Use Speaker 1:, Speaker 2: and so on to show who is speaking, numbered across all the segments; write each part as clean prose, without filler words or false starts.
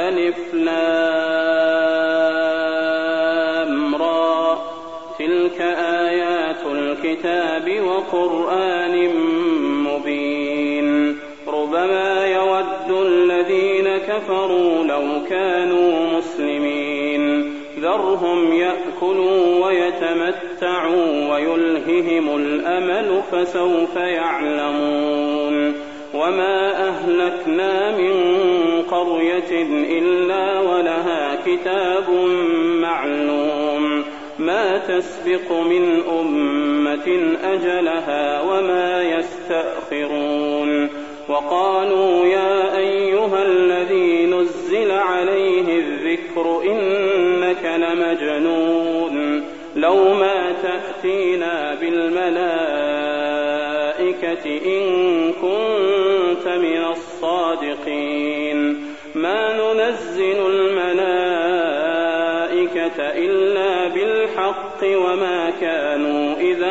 Speaker 1: ألف لام را تلك آيات الكتاب وقرآن مبين ربما يود الذين كفروا لو كانوا مسلمين ذرهم يأكلوا ويتمتعوا ويلههم الأمل فسوف يعلمون وما أهلكنا من قرية إلا ولها كتاب معلوم ما تسبق من أمة أجلها وما يستأخرون وقالوا يا أيها الذي نزل عليه الذكر إنك لمجنون لو ما تأتينا بالملائكة إن كنت من الصادقين ما ننزل الملائكة إلا بالحق وما كانوا إذا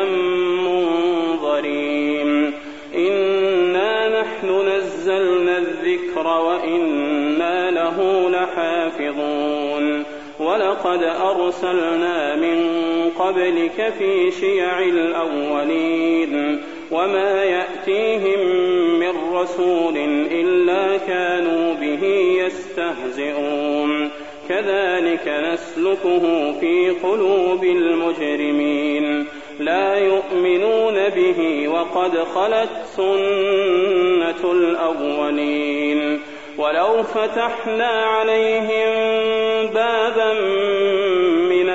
Speaker 1: منظرين إنا نحن نزلنا الذكر وإنا له لحافظون ولقد أرسلنا من قبلك في شيع الأولين وما يأتيهم من رسول إلا كانوا به يستهزئون كذلك نسلكه في قلوب المجرمين لا يؤمنون به وقد خلت سنة الأولين ولو فتحنا عليهم بابا من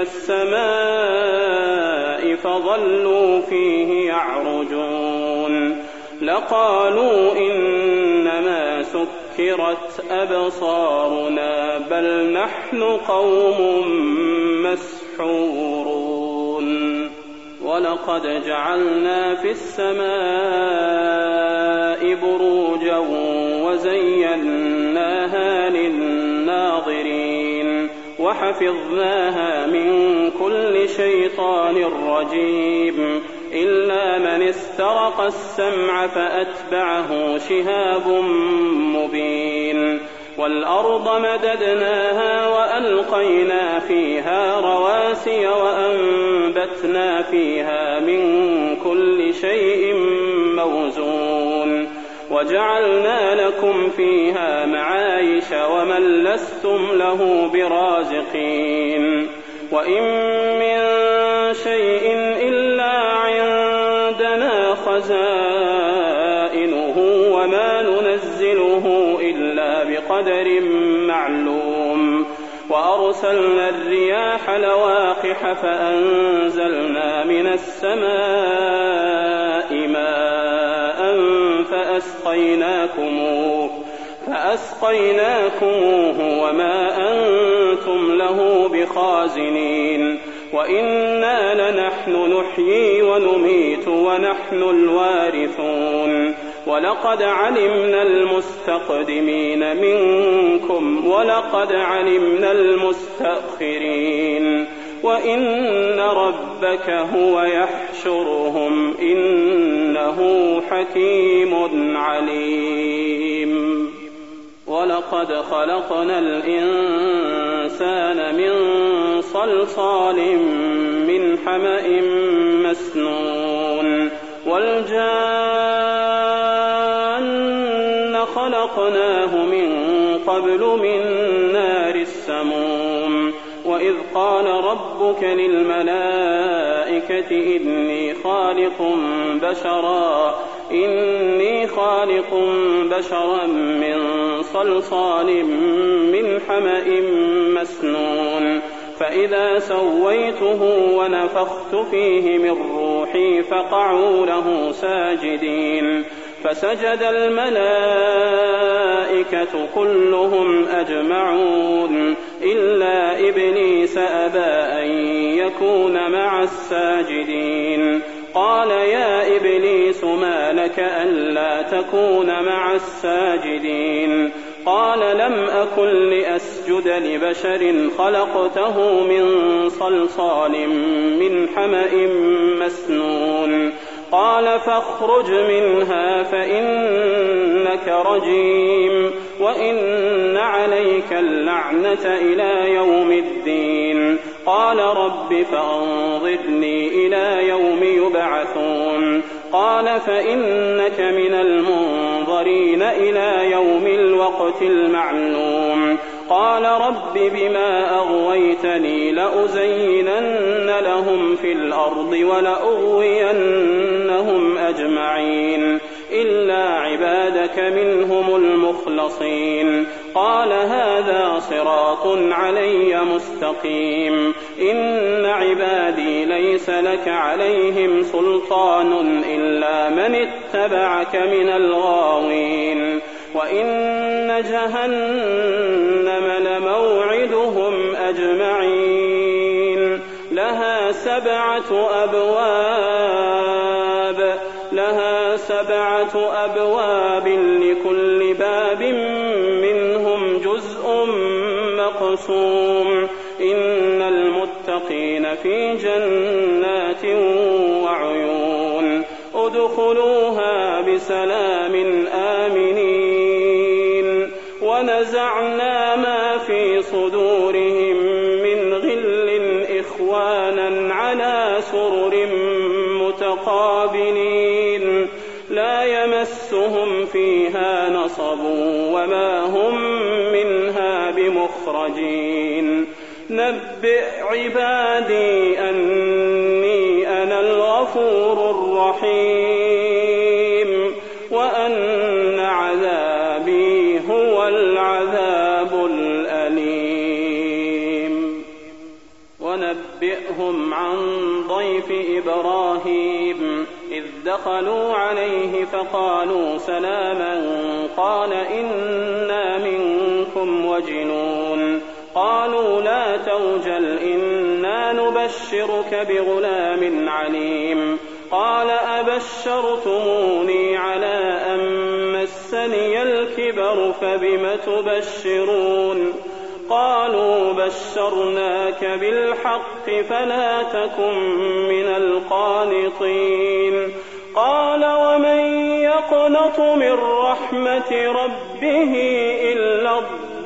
Speaker 1: السماء فظلوا فيه يعرجون لقالوا إنما سكرت أبصارنا بل نحن قوم مسحورون ولقد جعلنا في السماء بروجا وزيناها للناظرين وحفظناها من كل شيطان رجيم إلا من استرق السمع فأتبعه شهاب مبين والأرض مددناها وألقينا فيها رواسي وأنبتنا فيها من كل شيء موزون وجعلنا لكم فيها معايش ومن لستم له برازقين وإن من شيء إلا عندنا خزائنه وما ننزله إلا بقدر معلوم وأرسلنا الرياح لواقح فأنزلنا من السماء ماء فأسقيناكموه وما أنتم له بخازنين وإنا لنحن نحيي ونميت ونحن الوارثون ولقد علمنا المستقدمين منكم ولقد علمنا المستأخرين وإن ربك هو يحشرهم إنه حكيم عليم ولقد خلقنا الإنسان من صلصال من حمأ مسنون والجان خلقناه من قبل من نار السموم وإذ قال ربك للملائكة إني خالق بشرا من صلصال من حمأ مسنون فإذا سويته ونفخت فيه من روحي فقعوا له ساجدين فسجد الملائكة كلهم أجمعون إلا إبليس أبى أن يكون مع الساجدين قال يا إبليس ما لك ألا تكون مع الساجدين قال لم أكن لأسجد لبشر خلقته من صلصال من حمأ مسنون قال فاخرج منها فإنك رجيم وإن عليك اللعنة إلى يوم الدين. قال رب فأنظرني إلى يوم يبعثون. قال فإنك من المنظرين إلى يوم الوقت المعلوم. قال رب بما أغويتني لأزينن لهم في الأرض ولأغوينهم أجمعين إلا عبادك منهم المخلصين. قال هذا صراط علي مستقيم. إن عبادي ليس لك عليهم سلطان إلا من اتبعك من الغاوين. وإن جهنم لموعدهم أجمعين لها 7 أبواب لكل باب منهم جزء مقسوم. إن المتقين في جنات وعيون ادخلوها بسلام آمنين. ونزعنا ما في صدورهم من غل إخوانا على سرر متقابلين لا يمسهم فيها نصب وما هم منها بمخرجين. نبئ عبادي أني أنا الغفور الرحيم وأن عذابي هو العذاب الأليم. ونبئهم عن ضيف إبراهيم إذ دخلوا عليه فقالوا سلاما قال إنا منكم وجلون. قالوا لا توجل إنا نبشرك بغلام عليم. قال أبشرتموني على أن مسني الكبر فبم تبشرون. قالوا بشرناك بالحق فلا تكن من القانطين. قال ومن يقنط من رحمة ربه إلا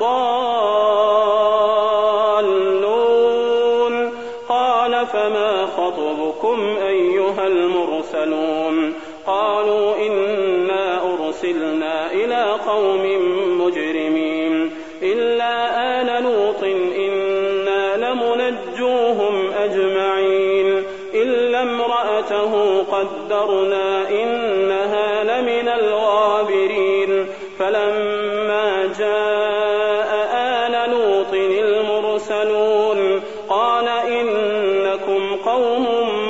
Speaker 1: الضالون. قال فما خطبكم أيها المرسلون؟ قالوا إنا أرسلنا إلى قوم مجرمين إلا آل لوط إنا لمنجوهم أجمعين إلا امرأته قدرنا إنها لمن الغابرين. فلما جاء آل لوط المرسلون قال إنكم قوم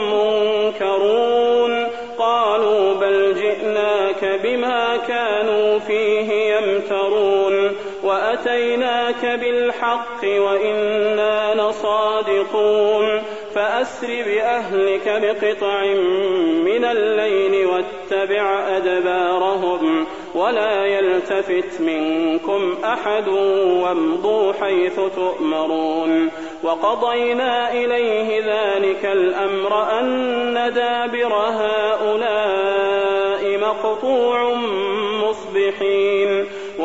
Speaker 1: منكرون. قالوا بل جئناك بما كانوا فيه يمترون وأتيناك بالحق وإنا لصادقون. فأسر بأهلك بقطع من الليل واتبع أدبارهم ولا يلتفت منكم أحد وامضوا حيث تؤمرون. وقضينا إليه ذلك الأمر أن دابر هؤلاء مقطوع مصبحين.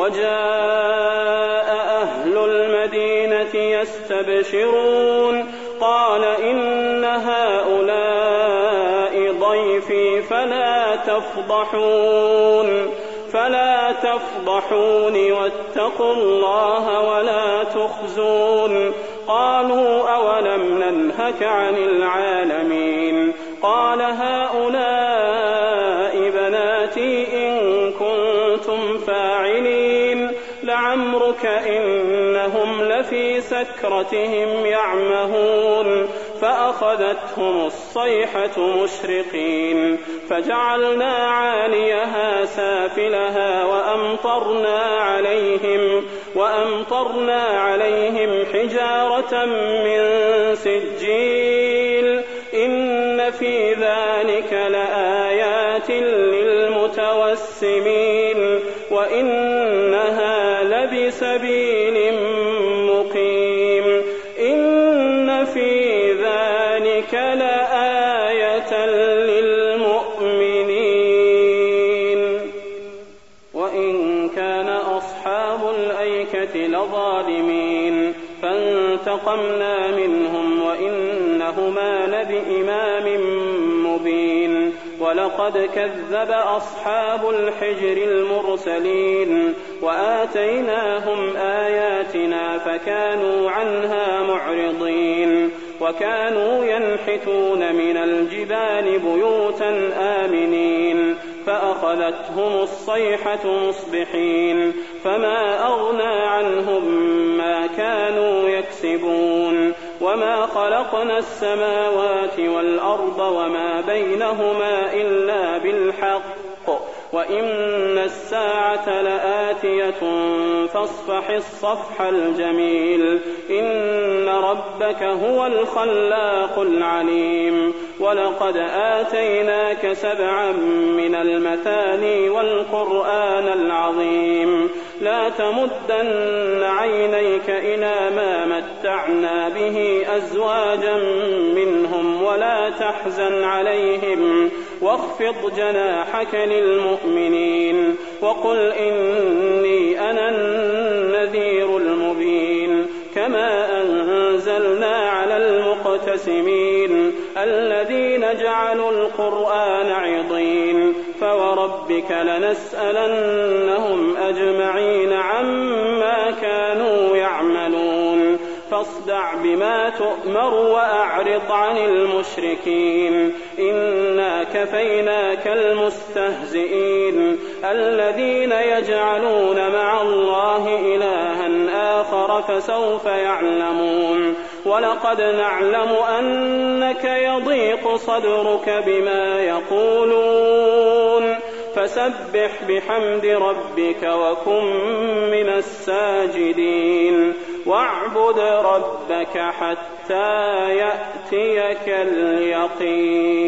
Speaker 1: وجاء أهل المدينة يستبشرون قال إن هؤلاء ضيفي فلا تفضحون واتقوا الله ولا تخزون. قالوا أولم ننهك عن العالمين؟ قال هؤلاء بناتي إن كنتم فاعلين. لعمرك إنهم لفي سكرتهم يعمهون. فأخذتهم الصيحة مشرقين فجعلنا عاليها سافلها وأمطرنا عليهم حجارة من سجيل. إن في ذلك لآيات للمتوسمين وإنها لبسبيل مقيم. إن في ذلك لآية للمؤمنين. فانتقمنا منهم وإنهما لبإمام مبين ولقد كذب أصحاب الحجر المرسلين وآتيناهم آياتنا فكانوا عنها معرضين وكانوا ينحتون من الجبال بيوتا آمنين فأخذتهم الصيحة مصبحين فما أغنى عنهم ما كانوا يكسبون وما خلقنا السماوات والأرض وما بينهما إلا بالحق وإن الساعة لآتية فاصفح الصفح الجميل إن ربك هو الخلاق العليم ولقد آتيناك 7 من المثاني والقرآن العظيم لا تمدن عينيك إلى ما متعنا به أزواجا منهم ولا تحزن عليهم واخفض جناحك للمؤمنين وقل إني أنا النذير المبين كما أنزلنا على المقتسمين الذين جعلوا القرآن عضين فوربك لنسألنهم أجمعين عما كانوا يعملون فاصدع بما تؤمر وأعرض عن المشركين إنا كفيناك المستهزئين الذين يجعلون مع الله إلها آخر فسوف يعلمون ولقد نعلم أنك يضيق صدرك بما يقولون فسبح بحمد ربك وكن من الساجدين واعبد ربك حتى يأتيك اليقين.